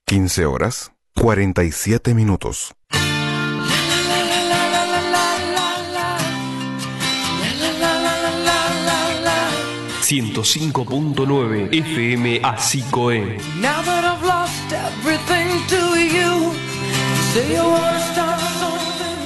15 horas, 47 minutos. 105.9 FM Asicoe. Now that I've lost everything to you, say you wanna start something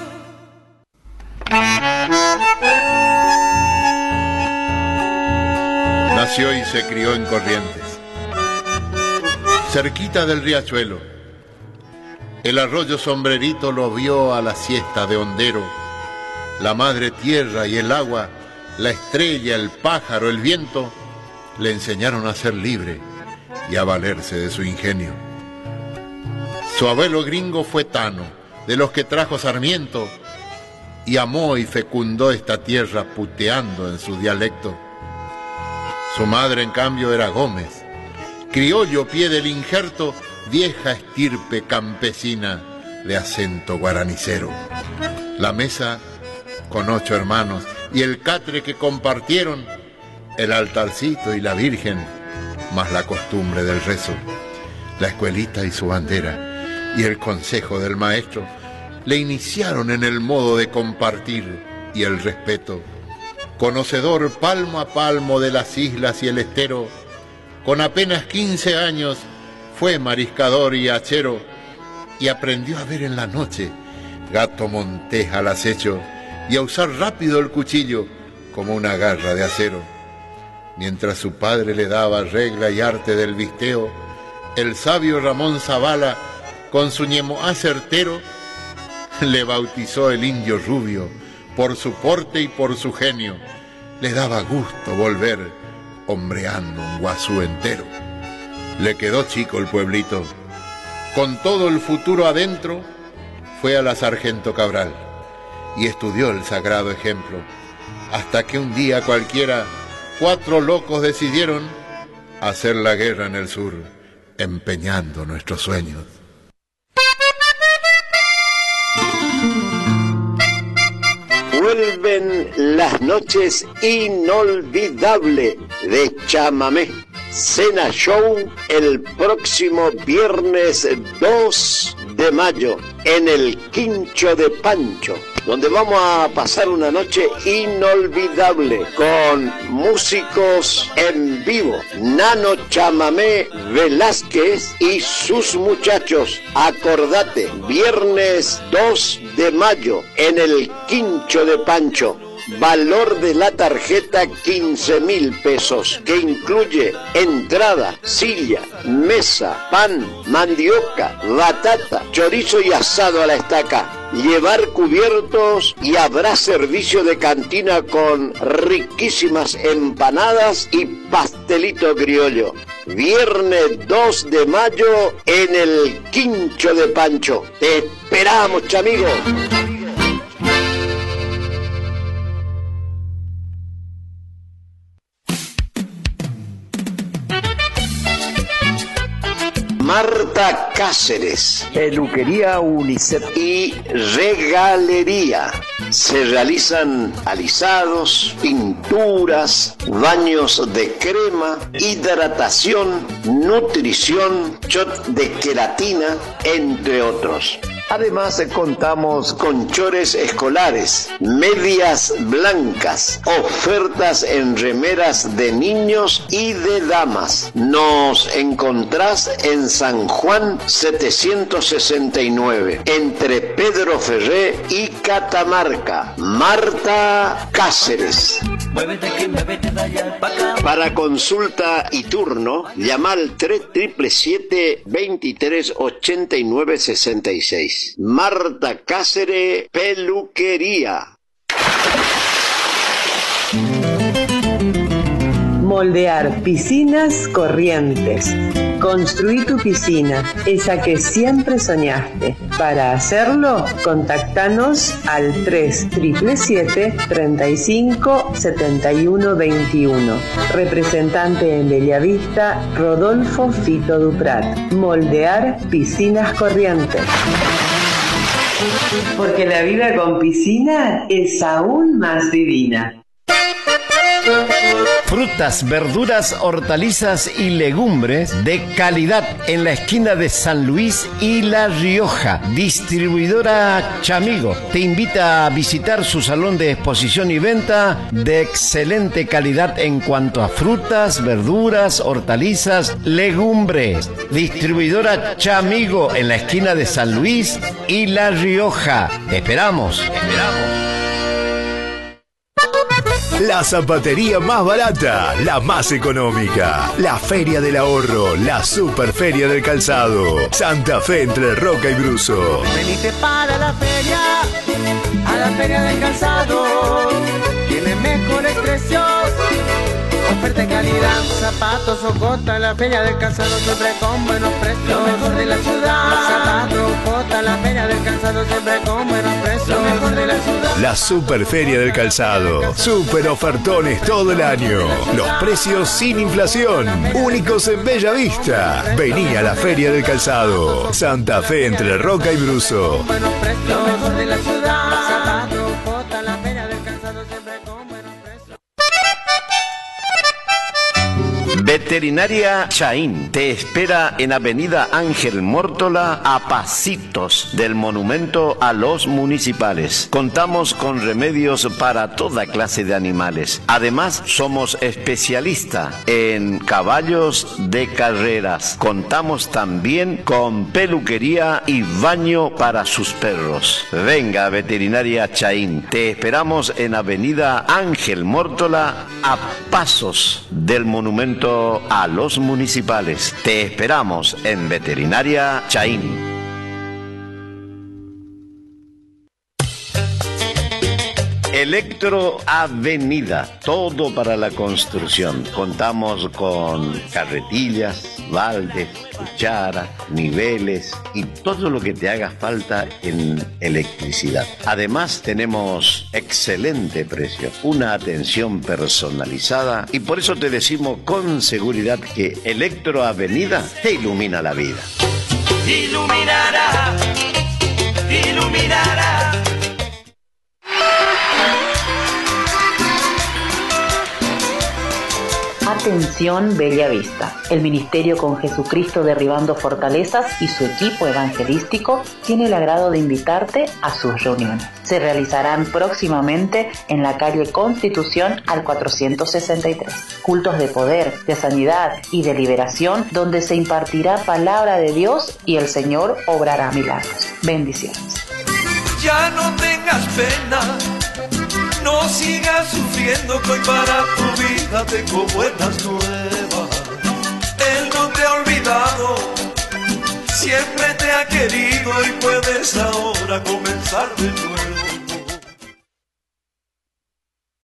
new. Nació y se crió en Corrientes, cerquita del riachuelo. El arroyo Sombrerito lo vio a la siesta de hondero. La madre tierra y el agua, la estrella, el pájaro, el viento, le enseñaron a ser libre y a valerse de su ingenio. Su abuelo gringo fue Tano, de los que trajo Sarmiento, y amó y fecundó esta tierra puteando en su dialecto. Su madre, en cambio, era Gómez, criollo pie del injerto, vieja estirpe campesina de acento guaranicero. La mesa con 8 hermanos y el catre que compartieron, el altarcito y la virgen, más la costumbre del rezo, la escuelita y su bandera, y el consejo del maestro, le iniciaron en el modo de compartir y el respeto. Conocedor palmo a palmo de las islas y el estero, con apenas 15 años fue mariscador y hachero, y aprendió a ver en la noche gato montés al acecho, y a usar rápido el cuchillo como una garra de acero. Mientras su padre le daba regla y arte del visteo, el sabio Ramón Zavala, con su ñemoá certero, le bautizó el indio rubio por su porte y por su genio. Le daba gusto volver hombreando un guazú entero. Le quedó chico el pueblito. Con todo el futuro adentro, fue a la Sargento Cabral y estudió el sagrado ejemplo, hasta que un día cualquiera 4 locos decidieron hacer la guerra en el sur, empeñando nuestros sueños. Vuelven las noches inolvidables de Chamamé. Cena Show el próximo viernes 2 de mayo en el Quincho de Pancho, donde vamos a pasar una noche inolvidable con músicos en vivo, Nano Chamamé Velázquez y sus muchachos. Acordate, viernes 2 de mayo en el Quincho de Pancho. Valor de la tarjeta 15.000 pesos, que incluye entrada, silla, mesa, pan, mandioca, batata, chorizo y asado a la estaca. Llevar cubiertos y habrá servicio de cantina con riquísimas empanadas y pastelito criollo. Viernes 2 de mayo en el Quincho de Pancho. Te esperamos, chamigos. Marta Cáceres, Peluquería Unicef y Regalería. Se realizan alisados, pinturas, baños de crema, hidratación, nutrición, shot de queratina, entre otros. Además, contamos con chores escolares, medias blancas, ofertas en remeras de niños y de damas. Nos encontrás en San Juan 769, entre Pedro Ferré y Catamarca. Marta Cáceres. Para consulta y turno, llama al 3777-2389-66. Marta Cáceres, Peluquería. Moldear piscinas Corrientes. Construí tu piscina, esa que siempre soñaste. Para hacerlo, contactanos al 3777-357121. Representante en Bellavista, Rodolfo Fito Duprat. Moldear piscinas Corrientes. Porque la vida con piscina es aún más divina. frutas, verduras, hortalizas y legumbres de calidad en la esquina de San Luis y La Rioja. Distribuidora Chamigo te invita a visitar su salón de exposición y venta de excelente calidad en cuanto a frutas, verduras, hortalizas, legumbres. Distribuidora Chamigo en la esquina de San Luis y La Rioja. Te esperamos. La zapatería más barata, la más económica. La Feria del Ahorro, la Superferia del Calzado. Santa Fe entre Roca y Bruso. Venite para la feria, a la Feria del Calzado. Tiene mejores precios, oferta de calidad, zapatos o cota, la Feria del Calzado siempre con buenos precios. Lo mejor de la ciudad, zapatos o cota, la Feria del Calzado siempre con buenos precios. Lo mejor de la ciudad. La Superferia del Calzado. Super ofertones todo el año. Los precios sin inflación. Únicos en Bella Vista. Vení a la Feria del Calzado. Santa Fe entre Roca y Bruso. Buenos precios, lo mejor de la ciudad, zapatos o cota, la Feria del Calzado siempre con buenos precios. Veterinaria Chaín te espera en Avenida Ángel Mórtola, a pasitos del monumento a los municipales. Contamos con remedios para toda clase de animales. Además, somos especialistas en caballos de carreras. Contamos también con peluquería y baño para sus perros. Venga, Veterinaria Chaín. Te esperamos en Avenida Ángel Mórtola, a pasos del monumento a los municipales. Te esperamos en Veterinaria Chaín. Electro Avenida, todo para la construcción. Contamos con carretillas, baldes, cuchara, niveles y todo lo que te haga falta en electricidad. Además tenemos excelente precio, una atención personalizada y por eso te decimos con seguridad que Electro Avenida te ilumina la vida. Iluminará, iluminará. Atención Bella Vista. El Ministerio con Jesucristo Derribando Fortalezas y su equipo evangelístico tiene el agrado de invitarte a sus reuniones. Se realizarán próximamente en la calle Constitución al 463. Cultos de poder, de sanidad y de liberación, donde se impartirá palabra de Dios y el Señor obrará milagros. Bendiciones. Ya no tengas pena, no sigas sufriendo, que hoy para tu vida tengo buenas nuevas. Él no te ha olvidado, siempre te ha querido y puedes ahora comenzar de nuevo.